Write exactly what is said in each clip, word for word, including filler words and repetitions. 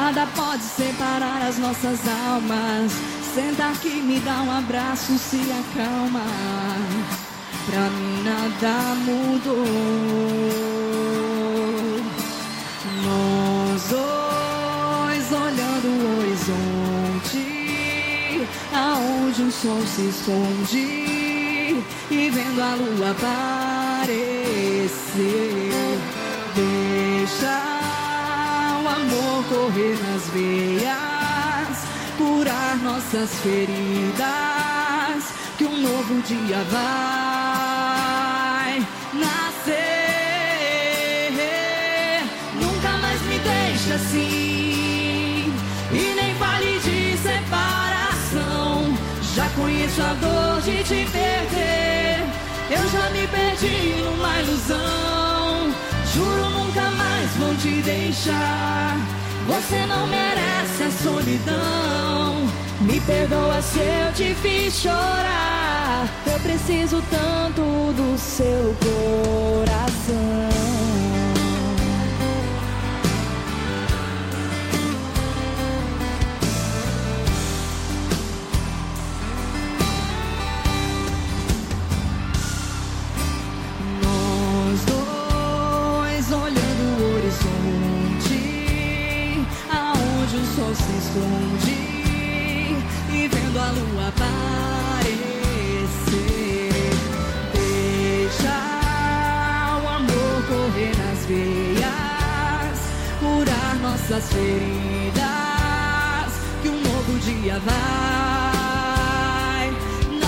Nada pode separar as nossas almas. Senta aqui, me dá um abraço, se acalma. Pra mim nada mudou. Nós dois olhando o horizonte, aonde o sol se esconde, e vendo a lua aparecer. Deixa o amor correr nas veias, curar nossas feridas, que um novo dia vai nascer. Nunca mais me deixa assim, e nem fale de separação. Já conheço a dor de te perder, eu já me perdi numa ilusão. Juro nunca mais vou te deixar, você não merece a solidão. Me perdoa se eu te fiz chorar, eu preciso tanto do seu coração. Nós dois olhando o horizonte, aonde o sol se esconde, e vendo a lua aparecer. Deixa o amor correr nas veias, curar nossas feridas, que um novo dia vai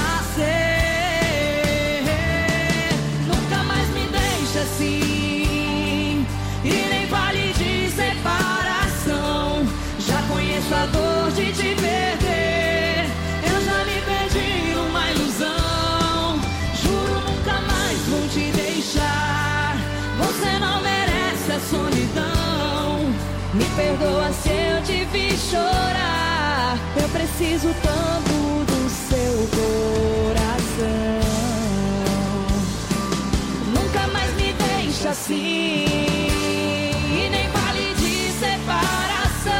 nascer. Nunca mais me deixa assim, e nem fale de separação. Já conheço a dor de te perder, eu já me perdi numa ilusão. Juro nunca mais vou te deixar, você não merece a solidão. Me perdoa se eu te fiz chorar, eu preciso tanto do seu coração. Nunca mais me deixa assim, e nem fale de separação.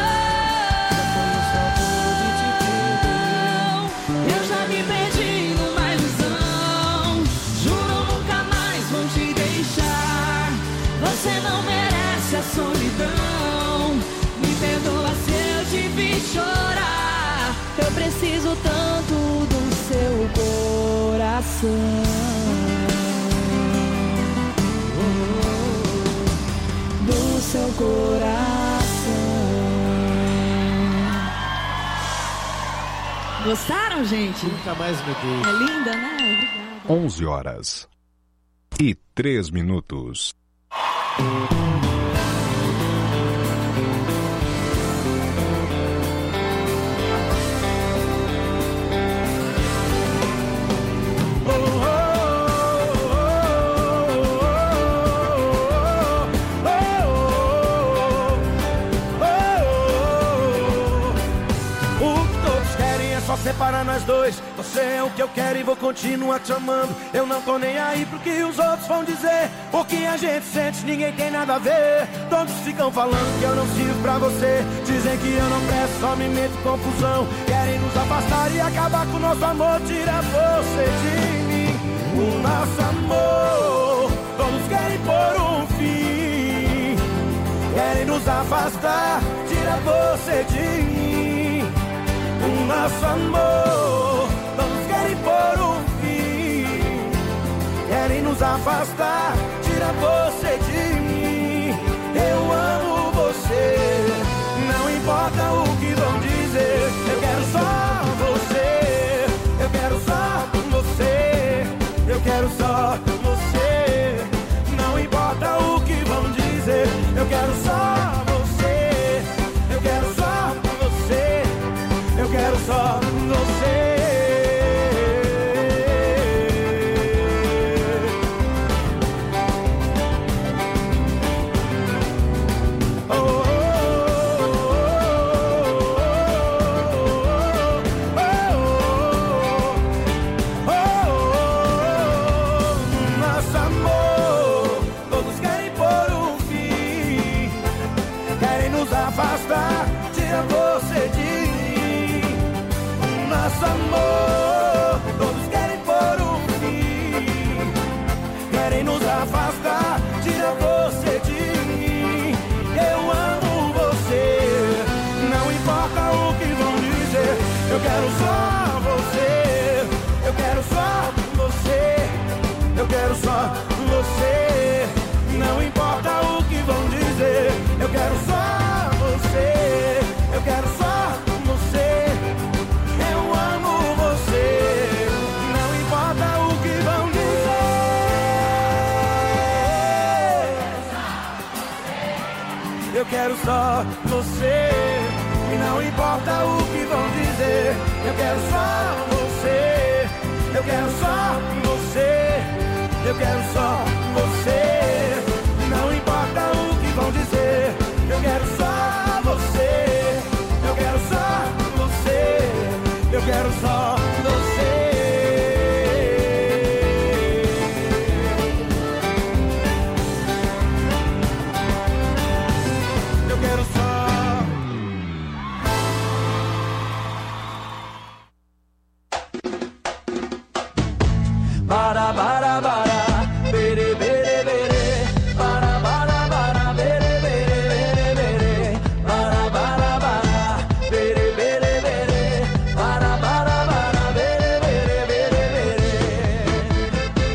Eu já me perdi numa ilusão. Juro nunca mais vou te deixar, você não merece a solidão. Me perdoa se eu te fiz chorar, eu preciso tanto do seu coração. Do seu coração. Gostaram, gente? Nunca mais me deixe. É linda, né? Obrigada. onze horas e três minutos. Separa nós dois, você é o que eu quero e vou continuar te amando. Eu não tô nem aí pro que os outros vão dizer. O que a gente sente ninguém tem nada a ver. Todos ficam falando que eu não sirvo pra você, dizem que eu não presto, só me meto em confusão. Querem nos afastar e acabar com o nosso amor. Tira você de mim, o nosso amor. Todos querem pôr um fim, querem nos afastar. Tira você de mim, o nosso amor. Todos querem pôr um fim, querem nos afastar. Tira você de mim, eu amo você. Não importa o que vão dizer, eu quero só você. Eu quero só você, eu quero só você. Não importa o que vão dizer, eu quero só você. Eu quero só você, eu quero só você. tira você de mim. Nosso amor, todos querem pôr um fim, querem nos afastar, tira você de mim. Eu amo você, não importa o que vão dizer. Eu quero só você, eu quero só você, eu quero só você. Não importa o que vão dizer. Eu quero só você, eu quero só você. Eu amo você, não importa o que vão dizer. Eu quero só você, e não importa o que vão dizer. Eu quero só você, eu quero só você, eu quero só você. Não importa o que vão dizer. Eu quero só você, eu quero só você, eu quero só você. Eu quero só. Bara, bara, bara, bere, bere, bere. Bara, bara, bara, bere, bere, bere, bere. Bara, bara, bara, bere, bere, bere. Bara, bara, bara, bere, bere, bere, bere.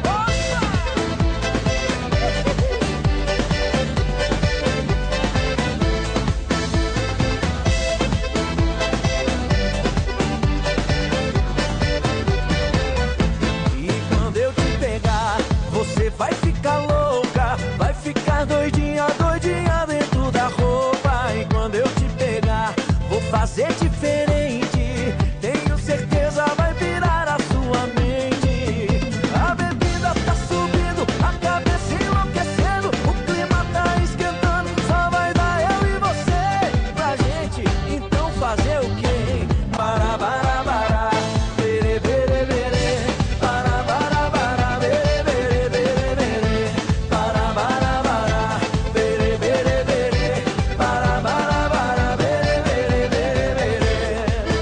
E quando eu te pegar, você vai ficar louca, vai ficar doidinha, doidinha dentro da roupa. E quando eu te pegar, vou fazer diferente. Tenho certeza vai virar a sua mente. A bebida tá subindo, a cabeça enlouquecendo, o clima tá esquentando, só vai dar eu e você pra gente. Então fazer o quê? Para, para, para, bere, bere, bere. Para, para, para, bere, bere, bere, bere. Para, para, para, bere, bere, bere. Para, para, para, bere, bere, bere, bere.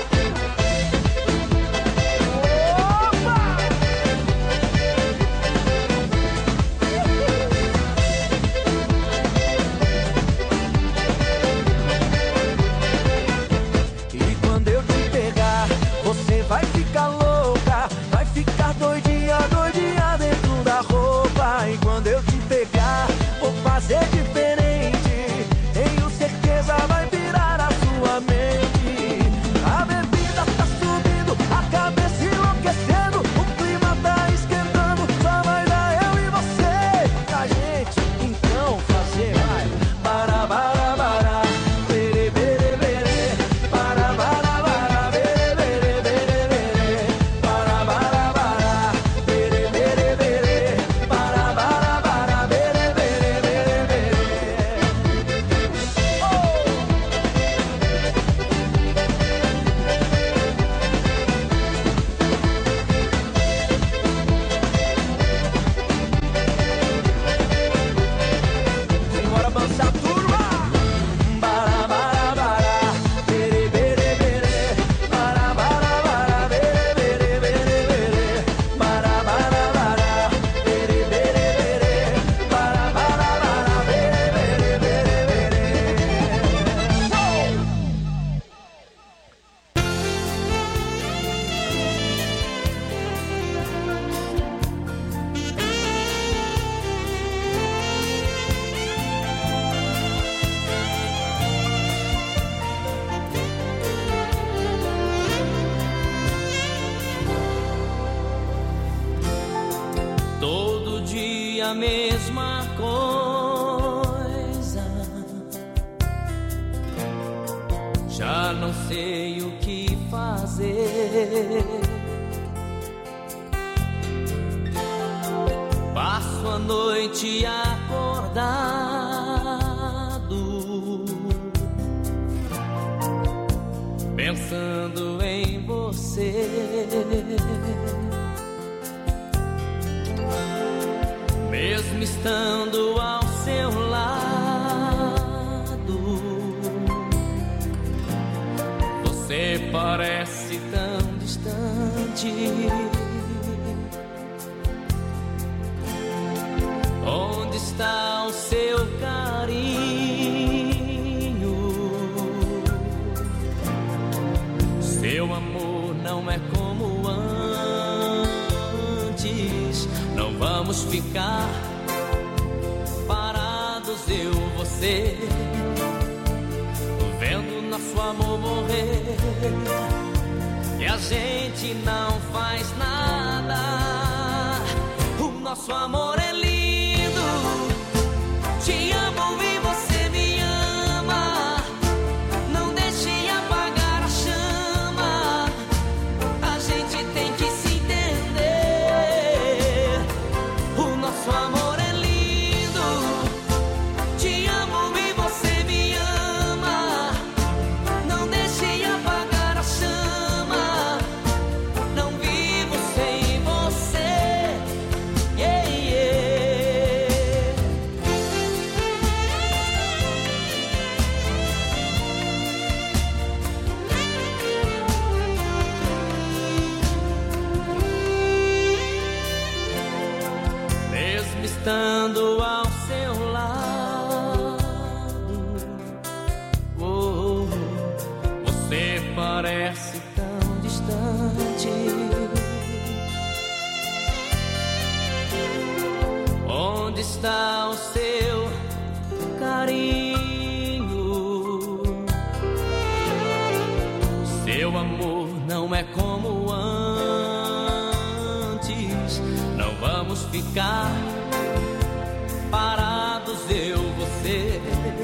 Opa! E quando eu te pegar, você vai ficar louca, vai ficar doidinha, doidinha dentro da roupa. E quando eu te pegar, vou fazer diferente. Tenho certeza vai virar a sua mente. A bebida tá subindo, a cabeça enlouquecendo, o clima tá esquentando, só vai dar eu e você pra gente. Então fazer vai. Para, para, para, bere, bere, bere. Para, para, para, bere, bere, bere, bere. Para, para, para, bere, bere, bere. Para, para, para, bere, bere, bere, bere. Simbora avançar, turma! Bara, bara, bara, bere, bere, bere. Bara, bara, bara, bere, bere, bere, bere. Bara, bara, bara, bere, bere, bere. Bara, bara, bara, bere, bere, bere, bere. Todo dia a mesma coisa, já não sei o que fazer. Passo a noite acordado, pensando em você. Mesmo estando ao seu lado, parece tão distante. Onde está o seu carinho? Seu amor não é como antes. Não vamos ficar parados, eu, você, vendo nosso amor morrer, e a gente não faz nada. O nosso amor é lindo, te amo e você me ama. Não deixe apagar a chama, a gente tem que se entender. O nosso amor é lindo, te amo e você me ama. Não deixe apagar a chama, não vivo sem você. Yeah, yeah. Mesmo estando ao seu lado, oh, você parece tão distante. Onde está o seu carinho? Seu amor não é como antes. Não vamos ficar parados, eu, você,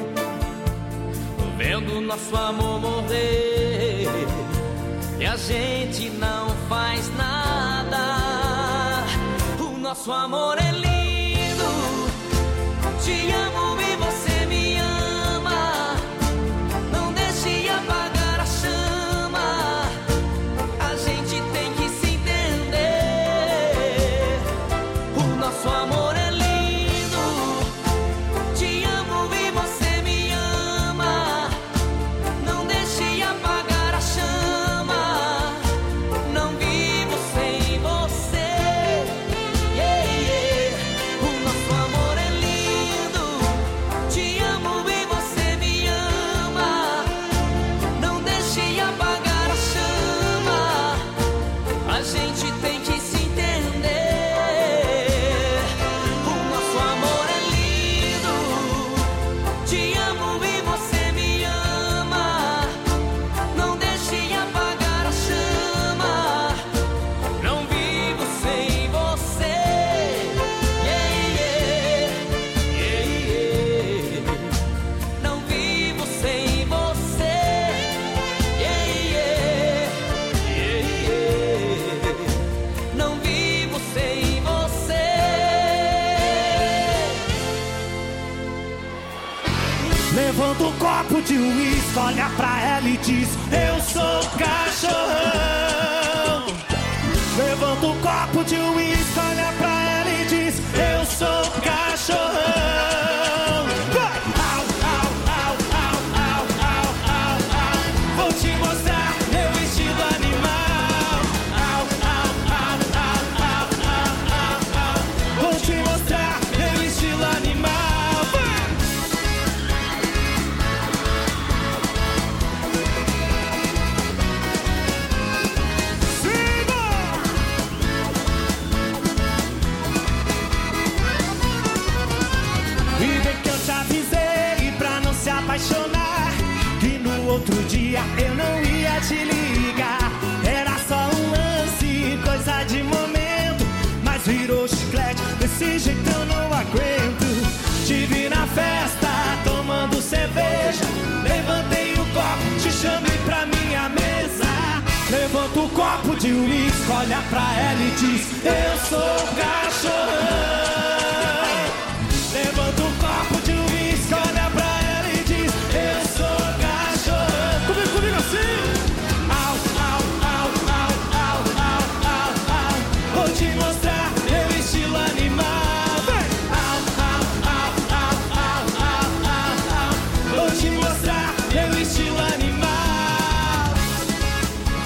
vendo nosso amor morrer, e a gente não faz nada. O nosso amor é lindo, te amo e você me ama. Não deixe apagar a chama, a gente tem que se entender. O nosso amor é lindo, te amo e você me ama. Não deixe apagar a chama, não vivo sem você. Yeah, yeah. O nosso amor é lindo, te amo e você me ama. Não deixe apagar a chama, a gente tem que se entender. O nosso amor é lindo, te amo e você me ama. Não deixe apagar a chama, não vivo sem você. Yeah, yeah. Yeah, yeah. Não vivo sem você. Yeah, yeah. Yeah, yeah. Não vivo sem você. Levanta um copo de uísque, olha pra ela e diz: eu sou cachorrão. Levanta um copo de uísque, olha pra ela e diz: eu sou cachorrão. Vai! Au, au, au, au, au, au, au, au. Vou te mostrar meu estilo animal. Au, au, au, au, au, au, au, au. Vou te mostrar meu estilo animal. Vai! E bem que eu te avisei pra não se apaixonar, que no outro dia eu não ia te ligar. Era só um lance, coisa de momento, mas virou chiclete, desse jeito eu não aguento. Te vi na festa, tomando cerveja, levantei o copo, te chamei pra minha mesa. Levanta o copo de uísque, olha pra ela e diz: eu sou cachorrão. Levanta um copo de uísque, olha pra ela e diz: eu sou cachorrão. Comigo, comigo assim. Au, au, au, au, au, au, au, au. Vou te mostrar meu estilo animal. Vem! Au, au, au, au, au, au, au, au. Vou te mostrar meu estilo animal.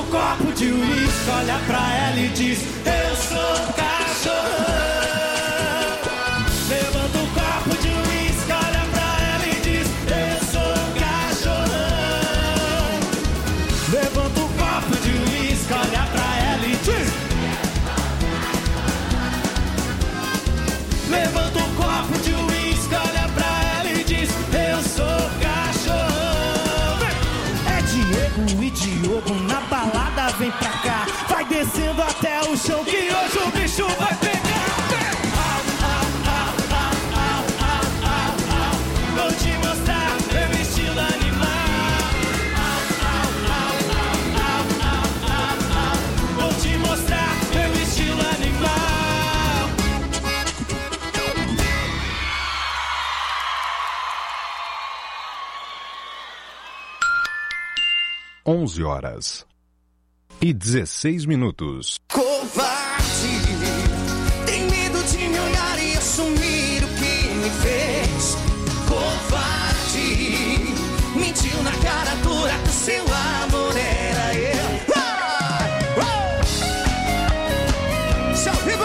copo de uísque, olha pra ela e diz: eu sou cachorrão. Levanta o copo de uísque, olha pra ela e diz: eu sou cachorrão. Levanta o copo de uísque, olha pra ela e diz: levanta o copo de uísque, olha pra ela e diz: eu sou cachorrão. É Diego e Diogo na balada, vem pra cá. Vai descendo até o chão que hoje o bicho vai pegar. Vou te mostrar meu estilo animal. Vou te mostrar meu estilo animal. Onze horas e dezesseis minutos. Covarde, tem medo de me olhar e assumir o que me fez. Covarde, mentiu na cara dura que seu amor era eu. Ah! Uh! Seu vivo!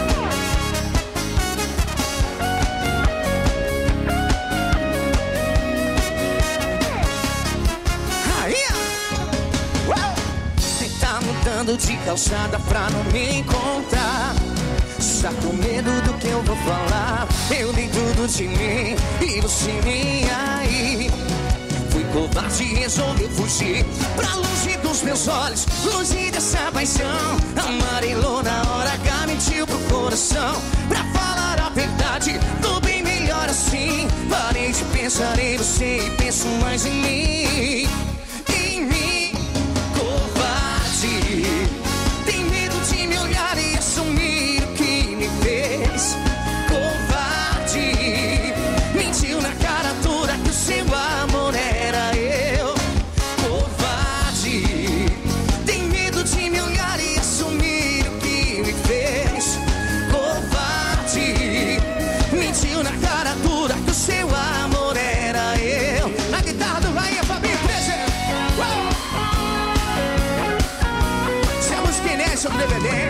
Mudando de calçada pra não me encontrar. Está com medo do que eu vou falar. Eu dei tudo de mim e você nem aí. Fui covarde e resolvi fugir pra longe dos meus olhos, longe dessa paixão. Amarelou na hora H, mentiu pro coração. Pra falar a verdade, tô bem melhor assim. Parei de pensar em você e penso mais em mim. Em mim, covarde. Tem medo de me olhar e assumir o que me fez. Covarde, mentiu na cara dura que o seu amor era eu. Covarde, tem medo de me olhar e assumir o que me fez. Covarde, mentiu na cara dura que o seu amor era eu. Na guitarra do Rainha Fabinho Prezer. Se a música inédita do D V D.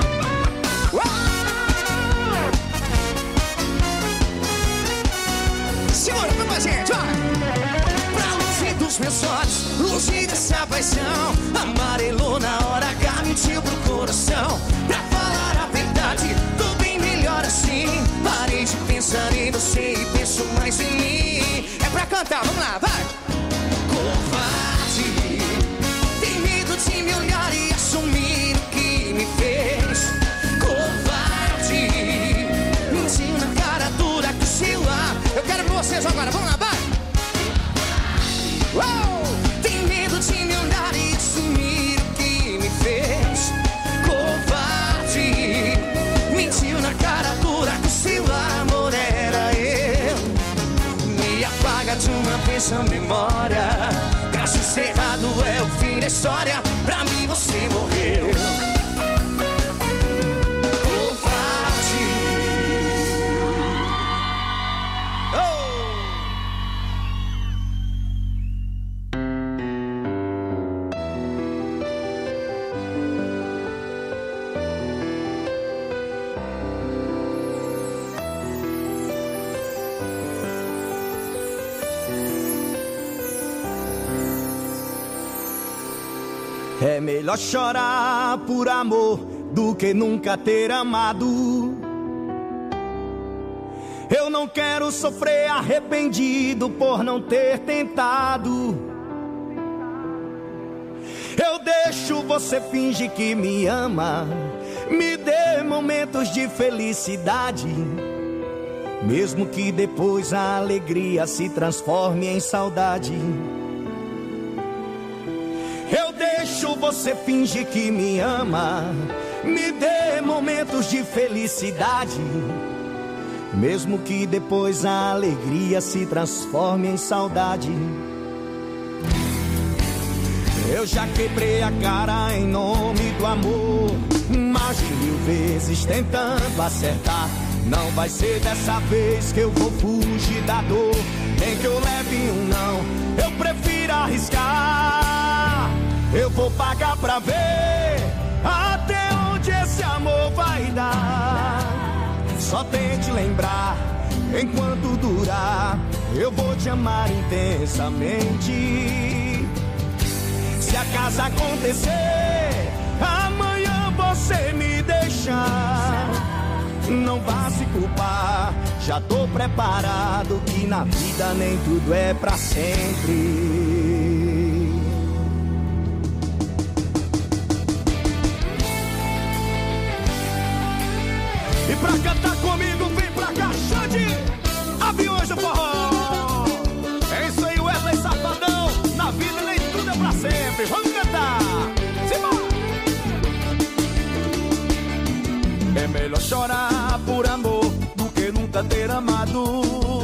Segura pra gente, vai! Pra longe dos meus olhos, longe dessa paixão. Amarelou na hora H, mentiu pro coração. Pra falar a verdade, tô bem melhor assim. Parei de pensar em você e penso mais em mim. É pra cantar, vamos lá, vai! Covarde, tem medo de me olhar e assumir o que me fez. Covarde, mentiu na cara dura que o seu ar. Eu quero com vocês agora, vamos lá, vai! Uou! Tem medo de me olhar e assumir o que me fez. Covarde, mentiu na cara dura que o seu amor era eu. Me apaga de uma vez a memória. Caso encerrado é o fim da história. Pra mim você morreu. É melhor chorar por amor do que nunca ter amado. Eu não quero sofrer arrependido por não ter tentado. Eu deixo você fingir que me ama, me dê momentos de felicidade, mesmo que depois a alegria se transforme em saudade. Eu deixo você fingir que me ama, me dê momentos de felicidade, mesmo que depois a alegria se transforme em saudade. Eu já quebrei a cara em nome do amor, mais de mil vezes tentando acertar. Não vai ser dessa vez que eu vou fugir da dor, nem que eu leve um não, eu prefiro arriscar. Eu vou pagar pra ver até onde esse amor vai dar. Só tente lembrar, enquanto durar, eu vou te amar intensamente. Se acaso acontecer, amanhã você me deixar, não vá se culpar, já tô preparado, que na vida nem tudo é pra sempre. E pra cantar comigo, vem pra cá, Xande, Aviões do Forró. É isso aí, Wesley Safadão, na vida nem tudo é pra sempre. Vamos cantar, simbora! É melhor chorar por amor do que nunca ter amado.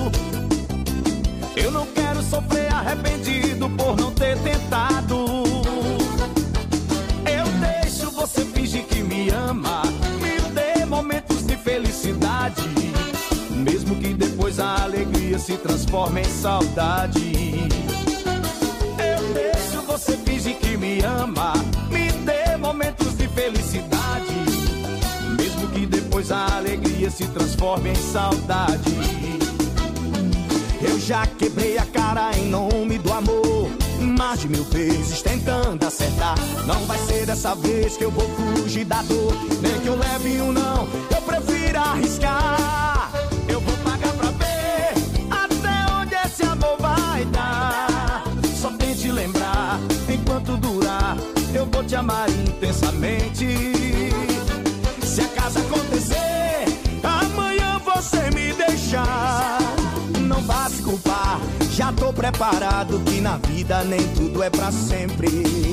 Eu não quero sofrer arrependido por não ter tentado. Eu deixo você fingir que me ama, me dê momentos de felicidade, mesmo que depois a alegria se transforme em saudade. Eu deixo você fingir que me ama, me dê momentos de felicidade, mesmo que depois a alegria se transforme em saudade. Eu já quebrei a cara em nome do amor, mais de mil vezes tentando acertar. Não vai ser dessa vez que eu vou fugir da dor, nem que eu leve um não, eu prefiro arriscar. Eu vou pagar pra ver até onde esse amor vai dar. Só tente lembrar, enquanto durar, eu vou te amar intensamente. Se acaso acontecer, amanhã você me deixar, não vá se culpar, já tô preparado, que na vida nem tudo é pra sempre.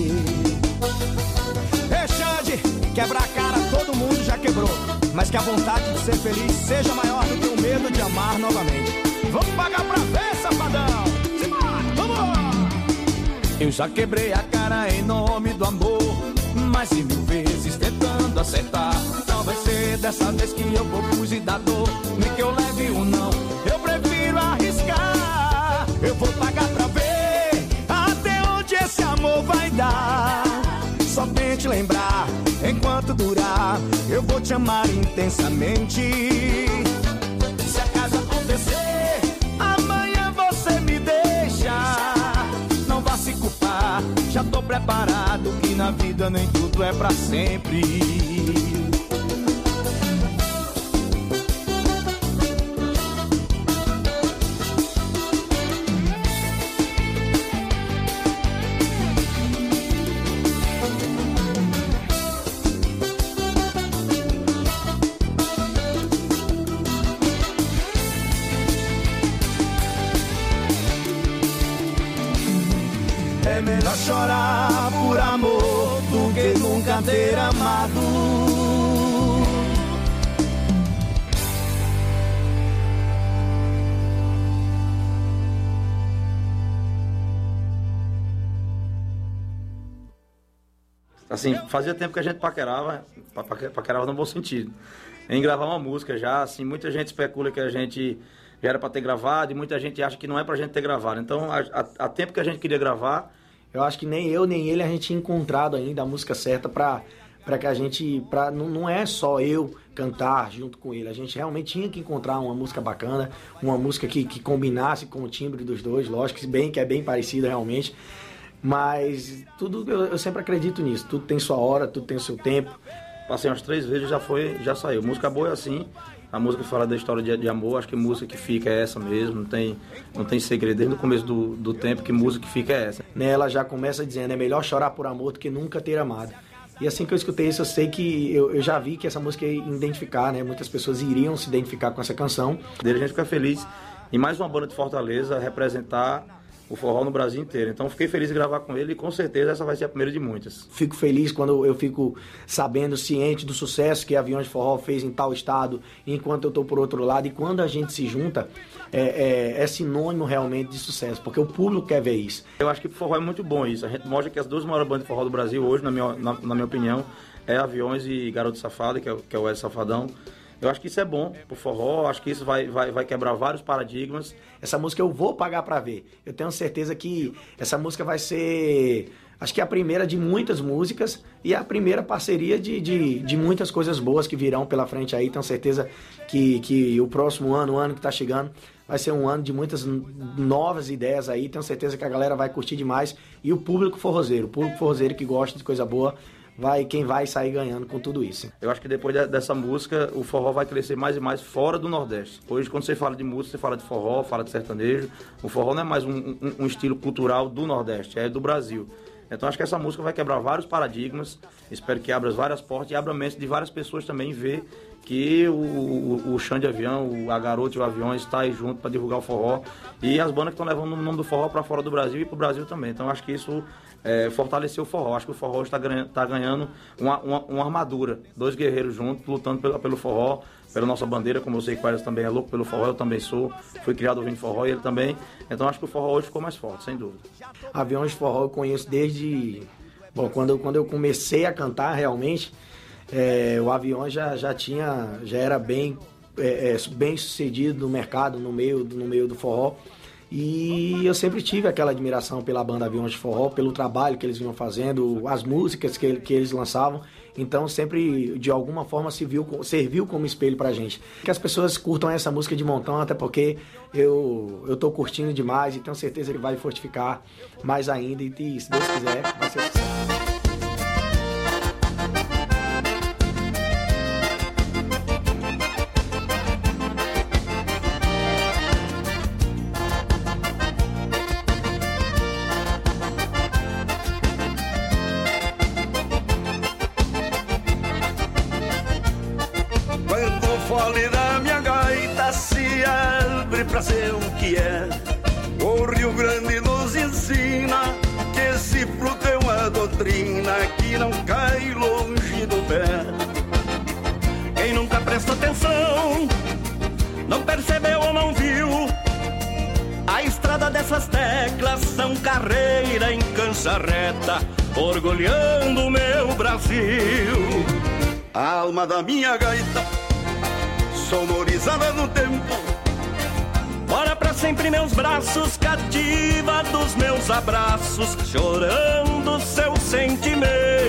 Ei, Xande, quebra a cara todo mundo já quebrou, mas que a vontade de ser feliz seja maior do que o medo de amar novamente. Vamos pagar pra ver, safadão! Simbora, vamos! Eu já quebrei a cara em nome do amor, mais de mil vezes tentando acertar. Não vai ser dessa vez que eu vou fugir da dor, nem que eu leve um não, eu prefiro arriscar. Eu vou pagar pra ver até onde esse amor vai dar. Só tente lembrar, enquanto durar, eu vou te amar intensamente. Se acaso acontecer, amanhã você me deixa, não vá se culpar, já tô preparado, que na vida nem tudo é pra sempre. É melhor chorar por amor do que nunca ter amado. Assim, fazia tempo que a gente paquerava, paquerava no bom sentido, em gravar uma música já, assim, muita gente especula que a gente já era para ter gravado e muita gente acha que não é pra gente ter gravado. Então, há tempo que a gente queria gravar, eu acho que nem eu, nem ele, a gente tinha encontrado ainda a música certa pra, pra que a gente... Pra, não, não é só eu cantar junto com ele, a gente realmente tinha que encontrar uma música bacana, uma música que, que combinasse com o timbre dos dois, lógico, se bem que é bem parecida realmente, mas tudo, eu, eu sempre acredito nisso, tudo tem sua hora, tudo tem o seu tempo. Passei umas três vezes, já foi, já saiu. Música boa é assim, a música que fala da história de, de amor, acho que música que fica é essa mesmo, não tem, não tem segredo, desde o começo do, do tempo que música que fica é essa. Ela já começa dizendo, é melhor chorar por amor do que nunca ter amado. E assim que eu escutei isso, eu sei que, eu, eu já vi que essa música ia identificar, né, muitas pessoas iriam se identificar com essa canção. Dele a gente fica feliz em mais uma banda de Fortaleza representar o forró no Brasil inteiro. Então fiquei feliz de gravar com ele e com certeza essa vai ser a primeira de muitas. Fico feliz quando eu fico sabendo, ciente do sucesso que Aviões de Forró fez em tal estado, enquanto eu estou por outro lado. E quando a gente se junta, é, é, é sinônimo realmente de sucesso, porque o público quer ver isso. Eu acho que o forró é muito bom isso. A gente mostra que as duas maiores bandas de forró do Brasil hoje, na minha, na, na minha opinião, é Aviões e Garoto Safado, que é, que é o Wesley Safadão. Eu acho que isso é bom pro forró, acho que isso vai, vai, vai quebrar vários paradigmas. Essa música eu vou pagar pra ver. Eu tenho certeza que essa música vai ser, acho que é a primeira de muitas músicas e a primeira parceria de, de, de muitas coisas boas que virão pela frente aí. Tenho certeza que, que o próximo ano, o ano que tá chegando, vai ser um ano de muitas novas ideias aí. Tenho certeza que a galera vai curtir demais. E o público forrozeiro, o público forrozeiro que gosta de coisa boa, vai, quem vai sair ganhando com tudo isso. Eu acho que depois de, dessa música, o forró vai crescer mais e mais fora do Nordeste. Hoje, quando você fala de música, você fala de forró, fala de sertanejo. O forró não é mais um, um, um estilo cultural do Nordeste, é do Brasil. Então acho que essa música vai quebrar vários paradigmas, espero que abra várias portas e abra a mente de várias pessoas também ver que o, o, o Chão de Avião, a Garota e o Avião está aí junto para divulgar o forró e as bandas que estão levando o nome do forró para fora do Brasil e para o Brasil também. Então acho que isso é, fortaleceu o forró. Acho que o forró está ganhando, tá ganhando uma, uma, uma armadura, dois guerreiros juntos lutando pelo, pelo forró, pela nossa bandeira, como eu sei que o Eras também é louco pelo forró, eu também sou, fui criado ouvindo forró e ele também, então acho que o forró hoje ficou mais forte, sem dúvida. Aviões de forró eu conheço desde, bom, quando eu, quando eu comecei a cantar realmente, é, o Aviões já, já tinha, já era bem, é, é, bem sucedido no mercado, no meio, no meio do forró, e eu sempre tive aquela admiração pela banda Aviões de Forró, pelo trabalho que eles vinham fazendo, as músicas que, que eles lançavam. Então sempre, de alguma forma, serviu, serviu como espelho pra gente. Que as pessoas curtam essa música de montão, até porque eu, eu tô curtindo demais e tenho certeza que vai fortificar mais ainda. E se Deus quiser, vai ser sucesso. fole da minha gaita se abre pra ser o que é. O Rio Grande nos ensina que esse fruto é uma doutrina que não cai longe do pé. Quem nunca prestou atenção, não percebeu ou não viu, a estrada dessas teclas são carreira em cancha reta, orgulhando o meu Brasil. A alma da minha gaita, sonorizada no tempo, mora pra sempre meus braços, cativa dos meus abraços, chorando seus sentimentos.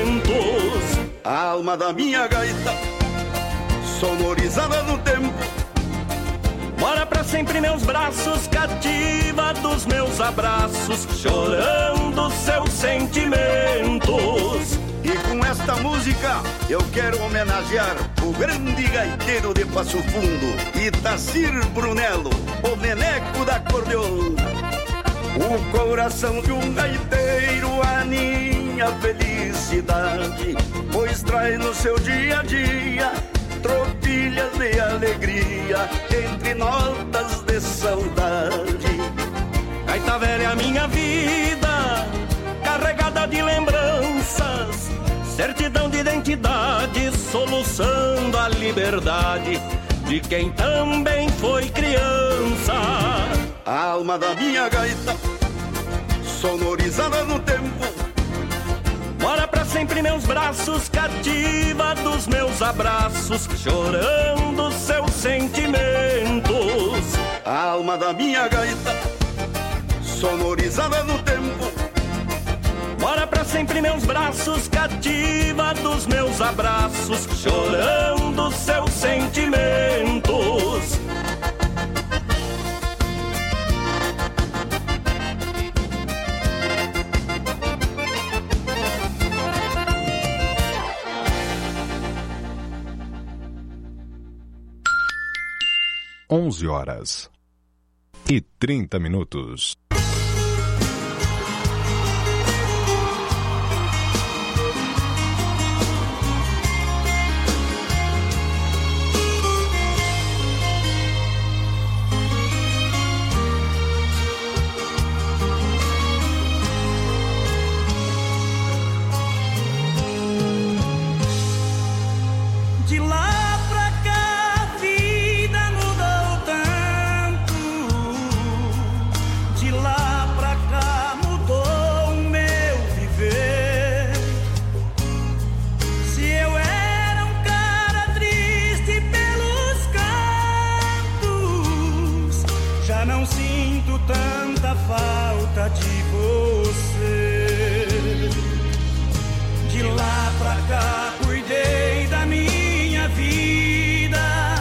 A alma da minha gaita, sonorizada no tempo, mora pra sempre meus braços, cativa dos meus abraços, chorando seus sentimentos. E com esta música eu quero homenagear o grande gaiteiro de Passo Fundo, Itacir Brunello, o neneco da acordeona. O coração de um gaiteiro aninha felicidade, pois traz no seu dia a dia tropilhas de alegria entre notas de saudade. Gaita velha é minha vida, carregada de lembranças, certidão de identidade, soluçando a liberdade de quem também foi criança. A alma da minha gaita, sonorizada no tempo, mora pra sempre meus braços, cativa dos meus abraços, chorando seus sentimentos. A alma da minha gaita, sonorizada no tempo, mora pra sempre meus braços, cativa dos meus abraços, chorando seus sentimentos. Onze horas e trinta minutos. De a falta de você. De lá pra cá cuidei da minha vida,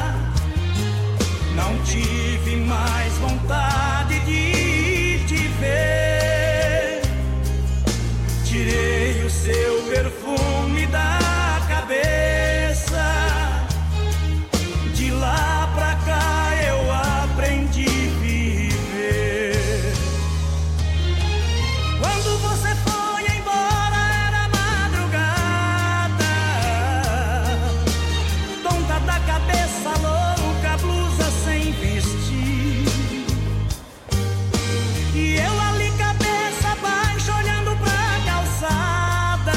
não tive mais vontade de te ver. Tirei o seu perfume da cabeça, de lá pra cá eu aprendi a viver. Quando você foi embora era madrugada, tonta da cabeça, louca, blusa sem vestir, e eu ali cabeça baixa olhando pra calçada.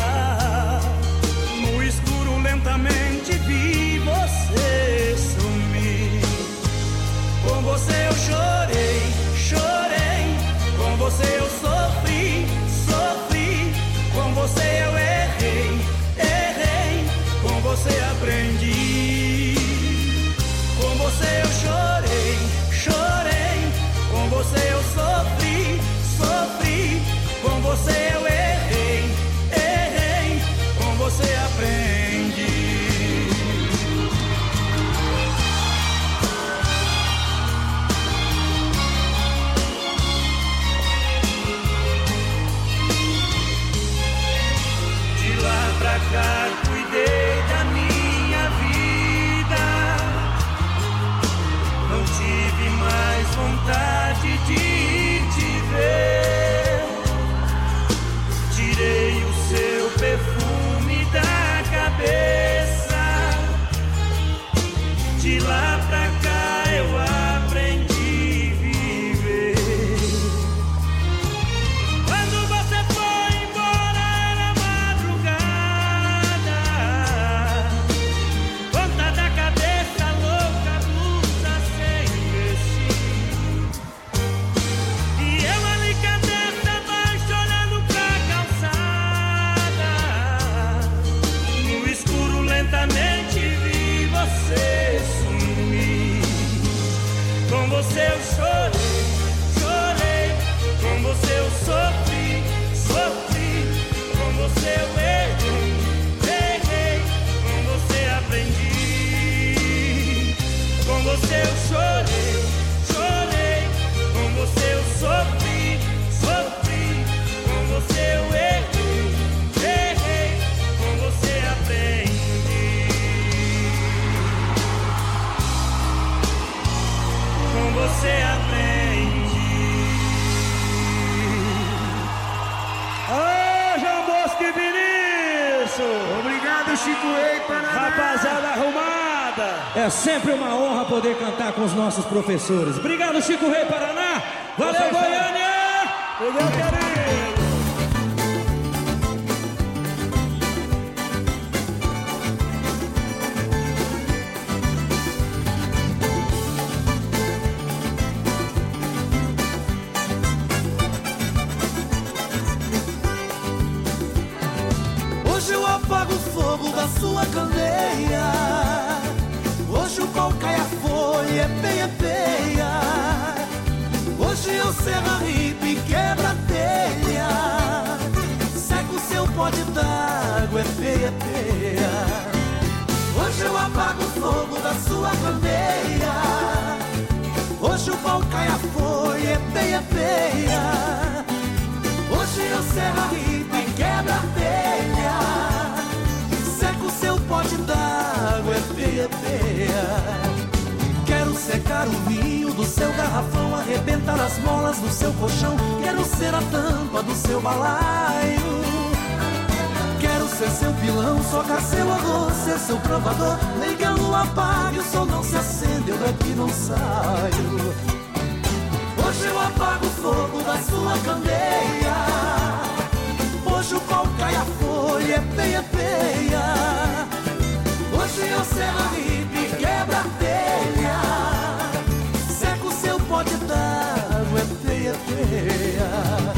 No escuro lentamente vi você sumir. Com você eu chorei, chorei. Com você eu sofri, sofri. Com você eu errei, errei. Com você aprendi. Com você eu chorei, chorei. Com você eu sofri, sofri. Com você eu errei, errei. Com você aprendi. De lá pra cá cuidei da minha vida, não tive mais vontade de te ver. Tirei o seu perfume da cabeça, de lá pra cá eu aprendi a viver. Quando você foi embora era madrugada, ponta da cabeça, louca, blusa sem vestir, e eu ali cabeça baixa olhando pra calçada. No escuro lentamente vi você sumir. Com você eu chorei, chorei. Com você eu sofri, sofri. Com você eu errei, errei. Com você aprendi. Com você eu chorei, chorei. Com você eu sofri, sofri. Com você eu errei, errei. Com você aprendi. Com você aprendi. Ô, João Bosco e Vinícius! Obrigado, Chico Rei, Paraná. Rapaziada arrumada! É sempre uma honra poder cantar com os nossos professores. Obrigado, Chico Rei Paraná! Valeu, Goiânia! Valeu, querido! Hoje eu apago o fogo da sua candeia. Hoje o pau cai a folha, é peia, peia. Hoje eu serro a ripa e quebra a telha. Seco seu pote d'água, é peia, peia. Hoje eu apago o fogo da sua candeia. Hoje o pau cai a folha, é peia, peia. Hoje eu serro a ripa e quebra a telha. Seco seu pote d'água, é peia, peia. Quero secar o vinho do seu garrafão, arrebentar as molas do seu colchão. Quero ser a tampa do seu balaio. Quero ser seu pilão, socar seu arroz, ser seu provador. Liga a lua, apague, o sol não se acende, eu daqui não saio. Hoje eu apago o fogo da sua candeia. Hoje o pau cai a folha, é peia, peia. Hoje eu serro a ripa e quebra a telha. Seco seu pote d'água, é peia, peia.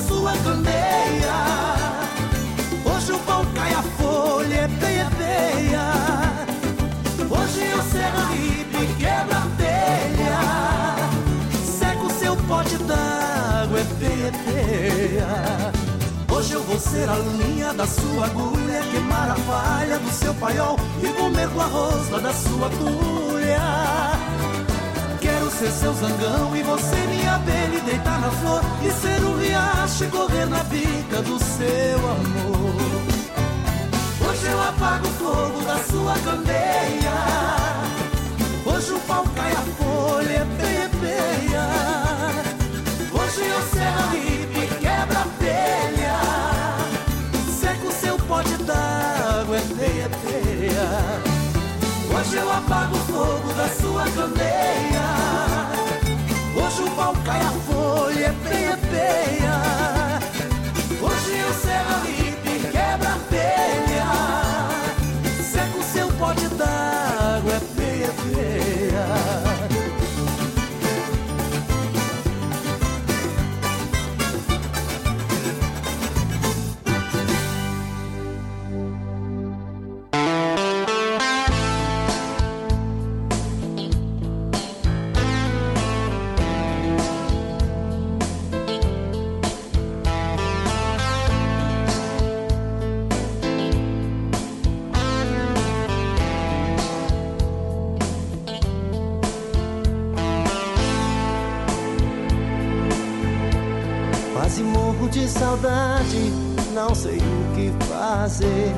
sua candeia. Hoje o pão cai, a folha é peia, peia. Hoje o serrape quebra a telha. Seca o seu pote d'água, é peia, peia. Hoje eu vou ser a linha da sua agulha, queimar a palha do seu paiol e comer com a rosca da sua cuia. Quero ser seu zangão e você minha abelha, e deitar na flor e ser o riacho e correr na bica do seu amor. Hoje eu apago o fogo da sua candeia. Hoje o pau cai, a folha é peia, peia. Hoje eu serrape quebra a telha. Seca o seu pote d'água, é peia, peia. Hoje eu apago o fogo da sua candeia. Hoje o pau cai, a folha é peia, peia. Hoje o serrape quebra a telha. Seca o seu pote d'água, é peia, peia. Quase morro de saudade, não sei o que fazer.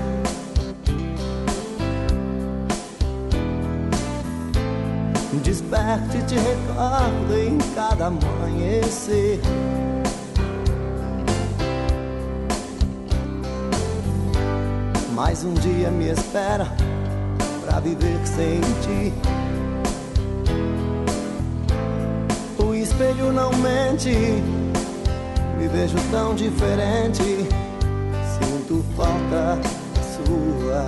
Desperto e te recordo em cada amanhecer. Mais um dia me espera pra viver sem ti. O espelho não mente, me vejo tão diferente. Sinto falta sua.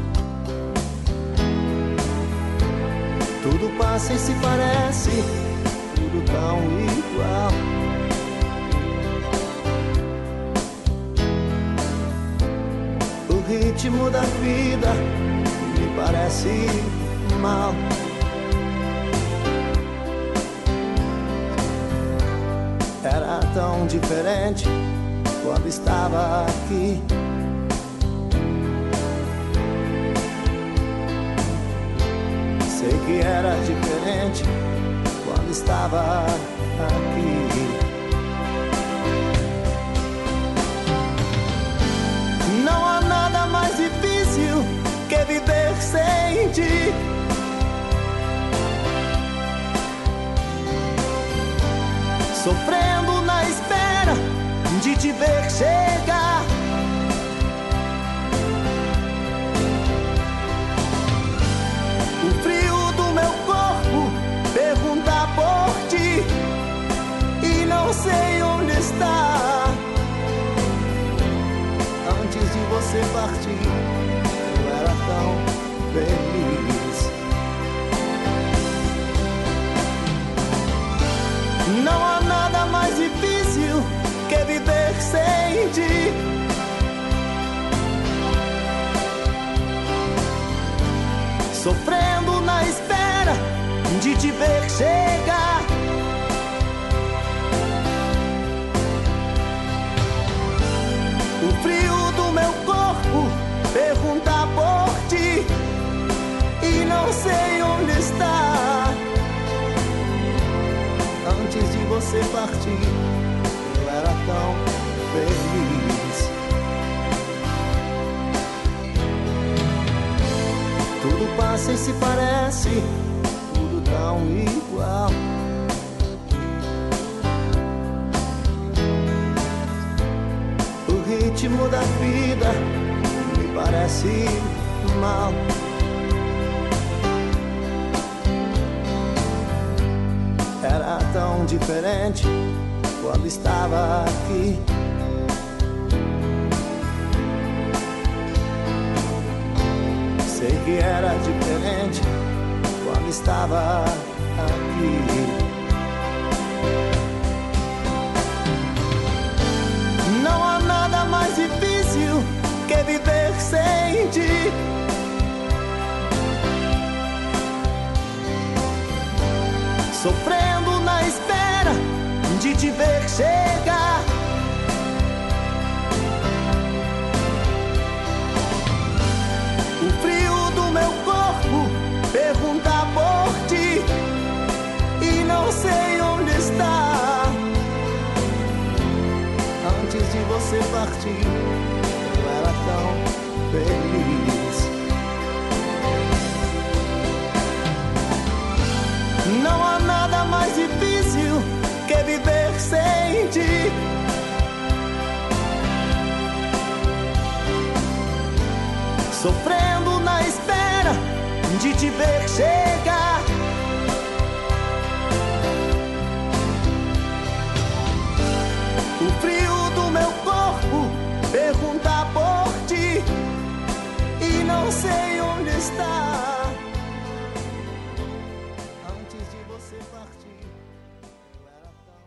Tudo passa e se parece, tudo tão igual. O ritmo da vida me parece mal. Era tão diferente quando estava aqui. Sei que era diferente quando estava aqui. Não há nada mais difícil que viver sem ti. Sofrendo na espera de te ver chegar. O frio do meu corpo pergunta por ti e não sei onde está. Antes de você partir, eu era tão feliz. Não há nada mais difícil que viver sem ti. Sofrendo na espera de te ver chegar. O frio do meu corpo pergunta por ti e não sei onde está. Antes de você partir, eu era tão feliz. Tudo passa e se parece, tudo tão igual. O ritmo da vida me parece mal. Era tão diferente quando estava aqui. Sei que era diferente quando estava aqui. mais difícil que viver sem ti. Sofrendo na espera de te ver chegar. O frio do meu corpo pergunta por ti e não sei onde está. Antes de você partir, eu era tão feliz. Não há nada mais difícil que viver sem ti. Sofrendo na espera de te ver chegar. O frio do meu corpo pergunta por ti e não sei onde está. Antes de você partir, eu era tão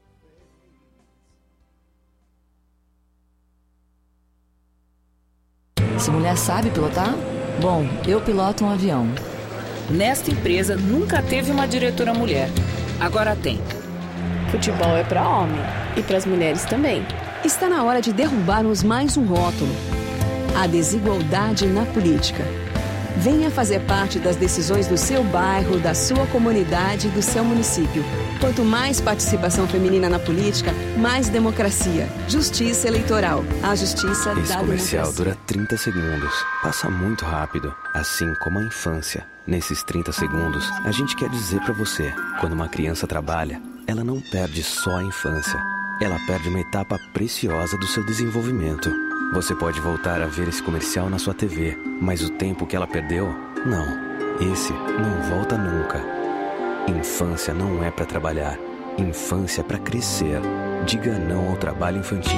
feliz. Essa mulher sabe pilotar? Bom, eu piloto um avião. Nesta empresa nunca teve uma diretora mulher. Agora tem. Futebol é para homem e para as mulheres também. Está na hora de derrubarmos mais um rótulo: a desigualdade na política. Venha fazer parte das decisões do seu bairro, da sua comunidade e do seu município. Quanto mais participação feminina na política, mais democracia. Justiça eleitoral. A justiça da democracia. Esse comercial dura trinta segundos. Passa muito rápido, assim como a infância. Nesses trinta segundos, a gente quer dizer pra você: quando uma criança trabalha, ela não perde só a infância. Ela perde uma etapa preciosa do seu desenvolvimento. Você pode voltar a ver esse comercial na sua T V, mas o tempo que ela perdeu, não. Esse não volta nunca. Infância não é pra trabalhar. Infância é pra crescer. Diga não ao trabalho infantil.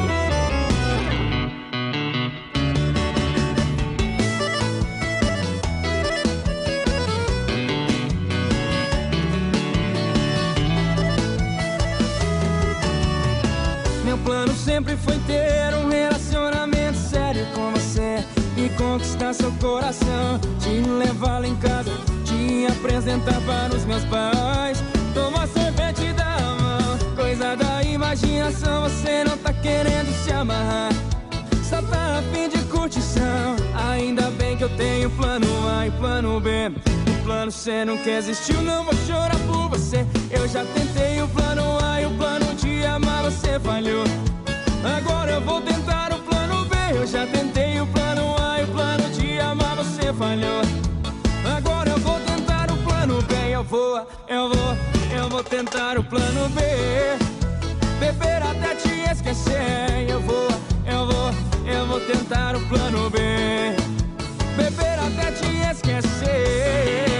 Meu plano sempre foi ter um relacionamento sério com você e conquistar seu coração, te levar lá em casa, te apresentar para os meus pais, tomar sorvete da mão, coisa da imaginação. Você não tá querendo se amarrar, só tá a fim de curtição. Ainda bem que eu tenho plano A e plano B. O plano C nunca existiu, não vou chorar por você. Eu já tentei o plano A e o plano de amar, você falhou. Agora eu vou tentar o plano B. Eu já tentei o plano A e o plano de amar, você falhou. Agora eu vou tentar o plano B. Eu vou, eu vou, eu vou tentar o plano B. Beber até te esquecer. Eu vou, eu vou, eu vou tentar o plano B. Beber até te esquecer.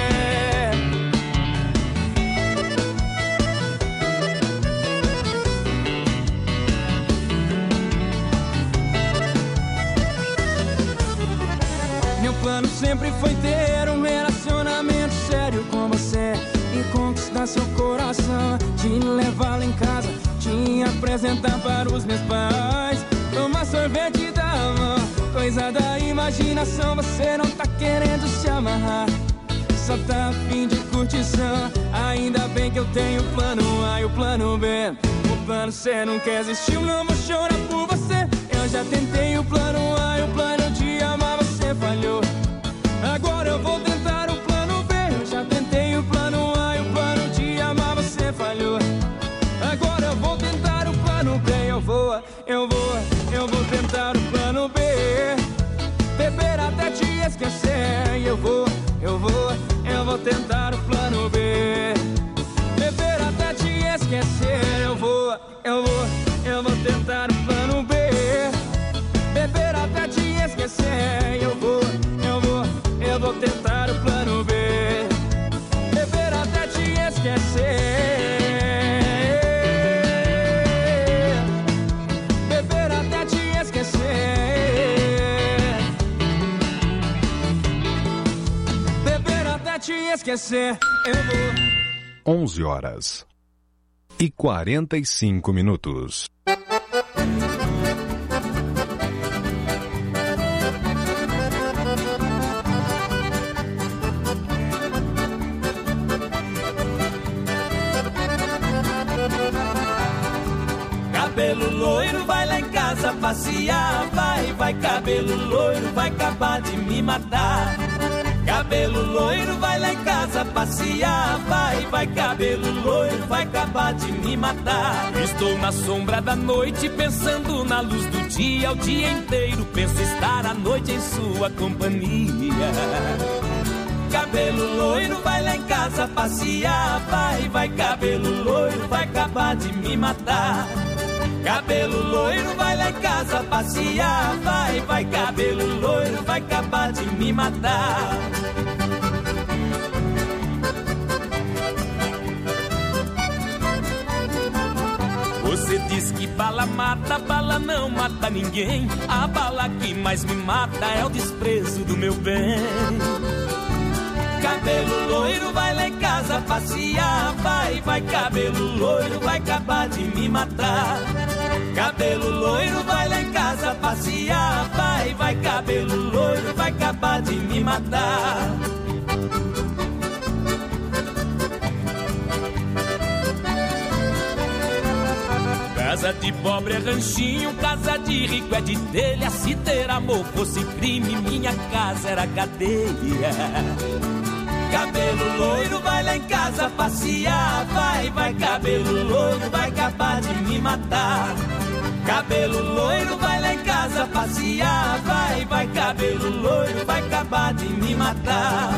Meu plano sempre foi ter um relacionamento sério com você e conquistar seu coração, te levar lá em casa, te apresentar para os meus pais, tomar sorvete da mão, coisa da imaginação. Você não tá querendo se amarrar, só tá a fim de curtição. Ainda bem que eu tenho o plano A e o plano B. O plano C nunca existiu, não vou chorar por você. Eu já tentei o plano A e o plano de amar, você falhou. Agora eu vou tentar o plano B. Eu já tentei o plano A e o plano de amar, você falhou. Agora eu vou tentar o plano B. Eu vou, eu vou, eu vou tentar o plano B. Beber até te esquecer. Eu vou, eu vou, eu vou tentar o plano B. Beber até te esquecer. Eu vou, eu vou, eu vou tentar o plano B. Beber até te esquecer. Eu vou, eu vou, eu vou tentar o plano B. Beber até te esquecer. Beber até te esquecer. Beber até te esquecer. Eu vou. onze horas e quarenta e cinco minutos. vai lá em casa passear. Vai, vai, cabelo loiro, vai acabar de me matar. Cabelo loiro, vai lá em casa passear. Vai, vai, cabelo loiro, vai acabar de me matar. Estou na sombra da noite, pensando na luz do dia. O dia inteiro penso estar à noite em sua companhia. Cabelo loiro, vai lá em casa passear. Vai, vai, cabelo loiro, vai acabar de me matar. Cabelo loiro, vai lá em casa passear. Vai, vai, cabelo loiro, vai acabar de me matar. Você diz que bala mata, bala não mata ninguém. A bala que mais me mata é o desprezo do meu bem. Cabelo loiro, vai lá em casa passear. Vai, vai, cabelo loiro, vai acabar de me matar. Cabelo loiro, vai lá em casa passear. Vai, vai, cabelo loiro, vai acabar de me matar. Casa de pobre é ranchinho, casa de rico é de telha. Se ter amor fosse crime, minha casa era cadeia. Cabelo loiro, vai lá em casa passear. Vai, vai, cabelo loiro, vai acabar de me matar. Cabelo loiro, vai lá em casa passear. Vai, vai, cabelo loiro, vai acabar de me matar.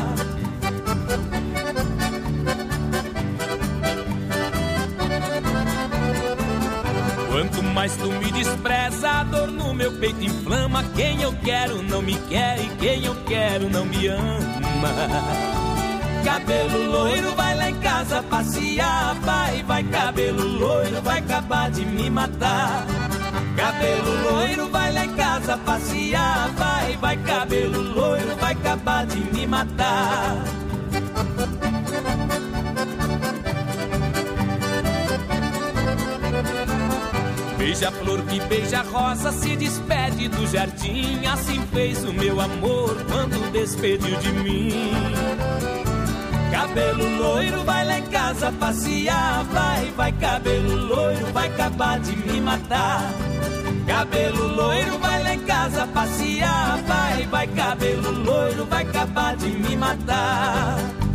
Quanto mais tu me despreza, a dor no meu peito inflama. Quem eu quero não me quer e quem eu quero não me ama. Cabelo loiro, vai lá em casa passear. Vai, vai, cabelo loiro, vai acabar de me matar. Cabelo loiro, vai lá em casa passear. Vai, vai, cabelo loiro, vai acabar de me matar. Beija-flor que beija-rosa se despede do jardim. Assim fez o meu amor quando despediu de mim. Cabelo loiro, vai lá em casa passear. Vai, vai, cabelo loiro, vai acabar de me matar. Cabelo loiro, vai lá em casa passear. Vai, vai, cabelo loiro, vai acabar de me matar.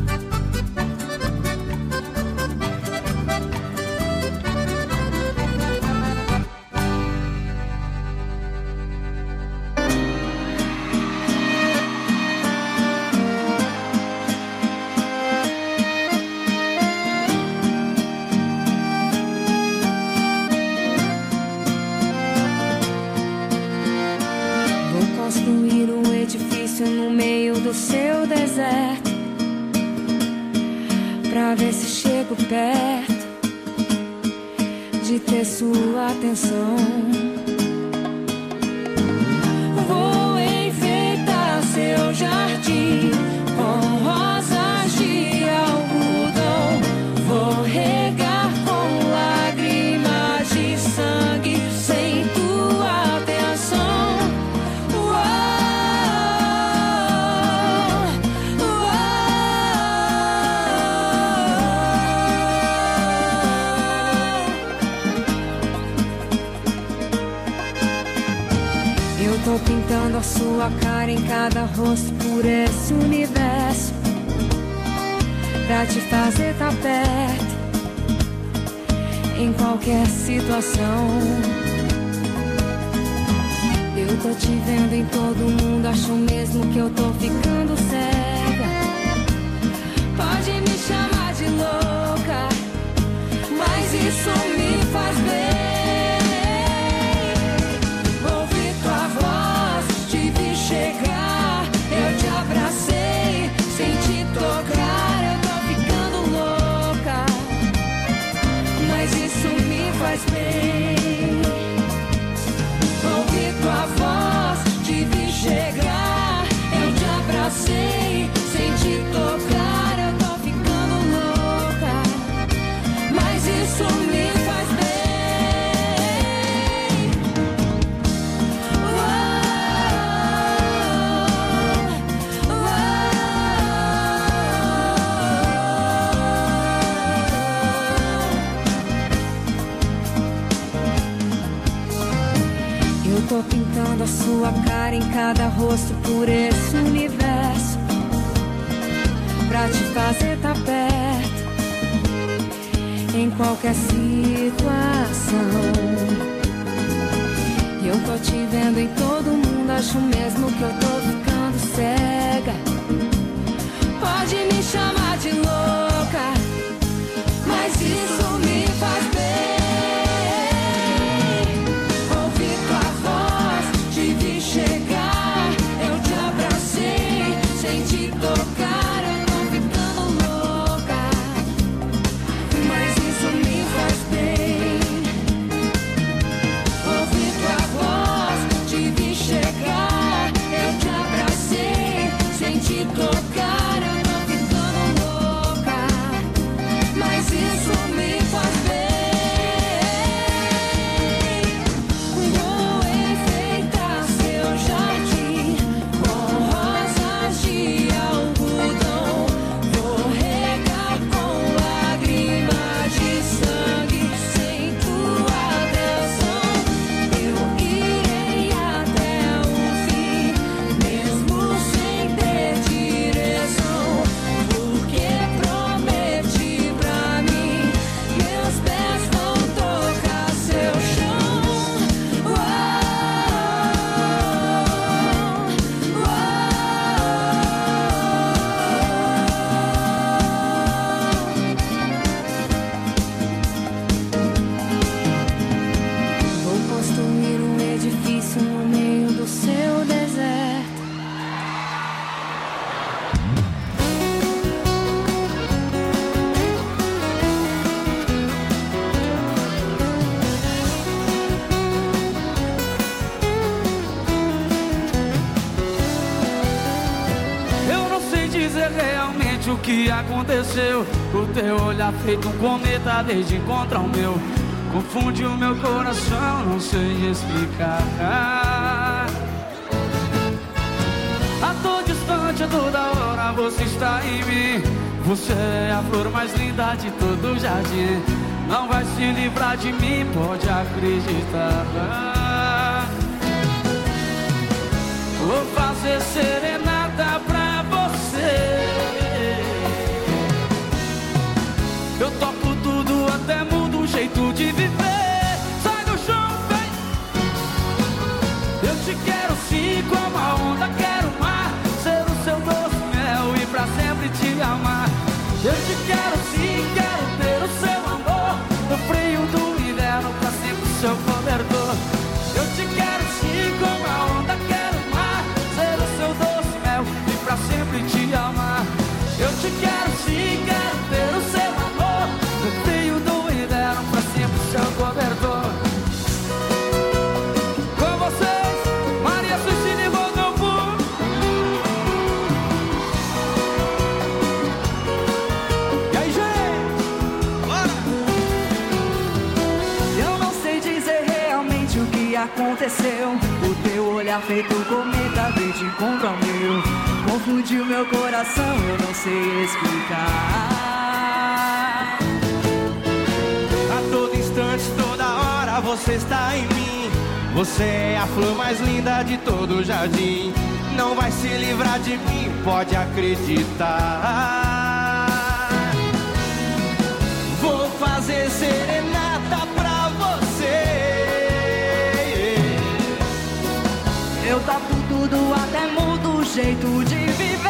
No meio do seu deserto, pra ver se chego perto de ter sua atenção. Vou enfeitar seu jardim com rosas de algodão. Vou regar com lágrimas de sangue sem tua atenção. Tô pintando a sua cara em cada rosto por esse universo, pra te fazer tá perto em qualquer situação. Eu tô te vendo em todo mundo, acho mesmo que eu tô ficando cega. Pode me chamar de louca, mas isso me faz bem. Chegar, eu te abracei, sem te tocar, eu tô ficando louca, mas isso me faz bem. Ouvi tua voz, te vi chegar, eu te abracei, sem te tocar, eu tô ficando louca, mas isso me faz bem. cada rosto por esse universo, pra te fazer tá perto em qualquer situação. Eu tô te vendo em todo mundo, acho mesmo que eu tô ficando cega. Pode me chamar de louca, mas isso me faz bem. Ouvir tua voz, te vi chegar, eu te abracei, sem te tocar, eu tô ficando louca, mas isso me faz bem. Ouvir tua voz, te vi chegar, eu te abracei, sem te tocar, eu tô ficando louca, mas isso me faz bem. Vou enfeitar seu jardim com rosas de algodão, vou regar com lágrimas de sangue, sem tua atenção. Eu irei até o fim, mesmo sem ter direção, porque prometi pra mim, meus pés vão tocar seu chão. Uau, vou construir um edifício no meio do seu deserto. Eu não sei dizer realmente o que aconteceu. O teu olhar feito um cometa desde encontrar o meu, confunde o meu coração, não sei explicar. A todo instante, a toda hora você está em mim. Você é a flor mais linda de todo o jardim. Não vai se livrar de mim, pode acreditar. Vou fazer serenata pra você. Eu toco tudo, até mudo o jeito de viver. Sai do chão, vem. Eu te quero sim, como a onda, quero o mar, ser o seu doce mel e pra sempre te amar. Eu te quero sim, quero ter o seu amor, no frio do inverno, pra sempre o seu cobertor. Eu te quero sim, como a onda, quero o mar, ser o seu doce mel e pra sempre te amar. Eu te quero sim, quero ter o seu amor, no frio do inverno, pra sempre o seu cobertor. Com vocês, Maria Cristina e Rodolfo. E aí, gente? Bora! Eu não sei dizer realmente o que aconteceu. O teu olhar feito um cometa veio de encontro ao meu, confundiu meu coração, eu não sei explicar. A todo instante, toda hora você está em mim. Você é a flor mais linda de todo o jardim. Não vai se livrar de mim, pode acreditar. Vou fazer serenata pra você. Eu toco tudo, até mudo o jeito de viver.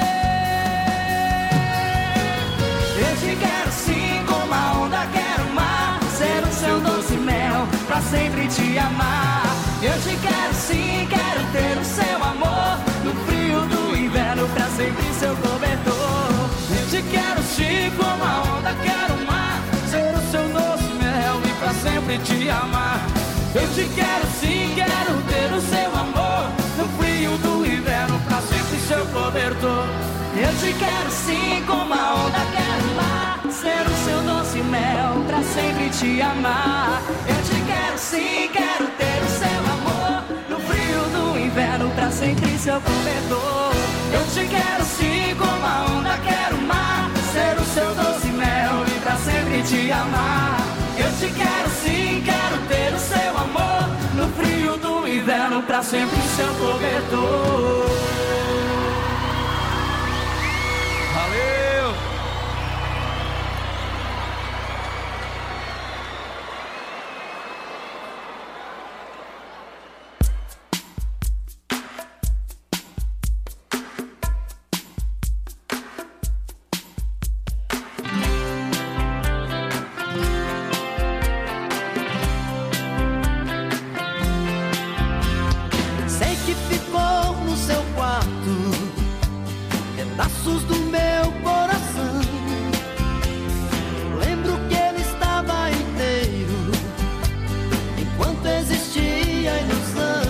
Eu te quero sim, como a onda, quero o mar, ser o seu doce mel, pra sempre te amar. Eu te quero sim, quero ter o seu amor, no frio do inverno, pra sempre seu cobertor. Eu te quero sim, como a onda, quero o mar, ser o seu doce mel e pra sempre te amar. Eu te quero sim, quero ter o seu amor, no frio do inverno, pra sempre seu cobertor. Eu te quero sim, como a onda, quero o mar, ser o seu doce mel, pra sempre te amar. Eu te quero sim, quero ter o seu amor, no frio do inverno, pra sempre seu cobertor. Eu te quero sim, como a onda, quero o mar, ser o seu doce mel e pra sempre te amar. Eu te quero sim, quero ter o seu amor, no frio do inverno. eterno, pra sempre seu cobertor. Valeu! Sei que ficou no seu quarto pedaços do meu coração. Lembro que ele estava inteiro enquanto existia a ilusão.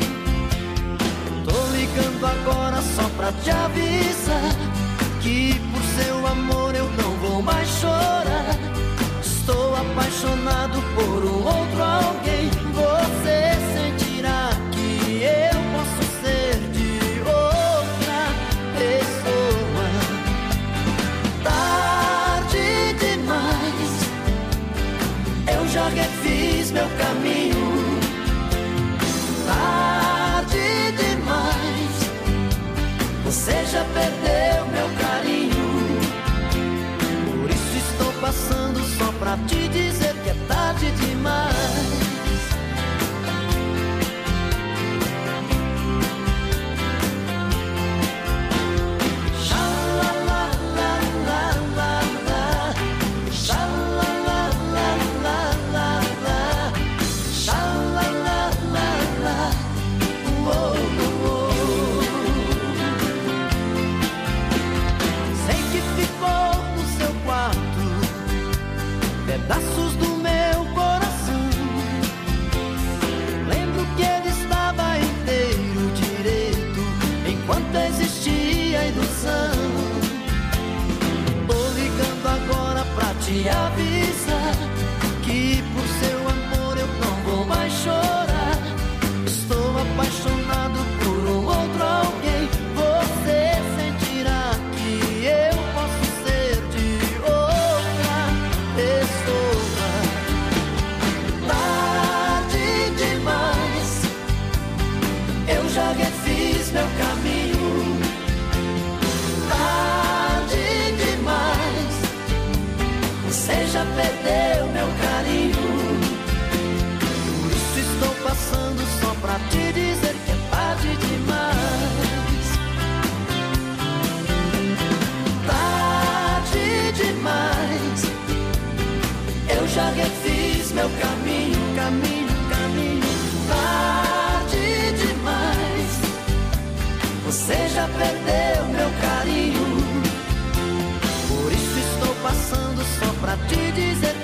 Tô ligando agora só pra te avisar que por seu amor eu não vou mais chorar. Estou apaixonado por um outro alguém. Você sentirá que eu posso ser de outra pessoa. Tarde demais, eu já refiz meu caminho. Tarde demais, você já perdeu meu carinho. Por isso estou passando só pra te dizer que é tarde demais. Sei que ficou no seu quarto pedaços do meu coração. Lembro que ele estava inteiro direito enquanto existia a ilusão. Tô ligando agora pra te avisar que por seu amor eu não vou mais chorar. Estou apaixonado por um outro alguém. Você sentirá que eu posso ser de outra pessoa. Tarde demais, eu já refiz meu caminho. Tarde demais, você já perdeu meu carinho. Por isso estou passando só pra te dizer que é tarde demais. Tarde demais, eu já refiz meu caminho, caminho, caminho. Tarde demais, você já perdeu meu carinho. Por isso estou passando só pra te dizer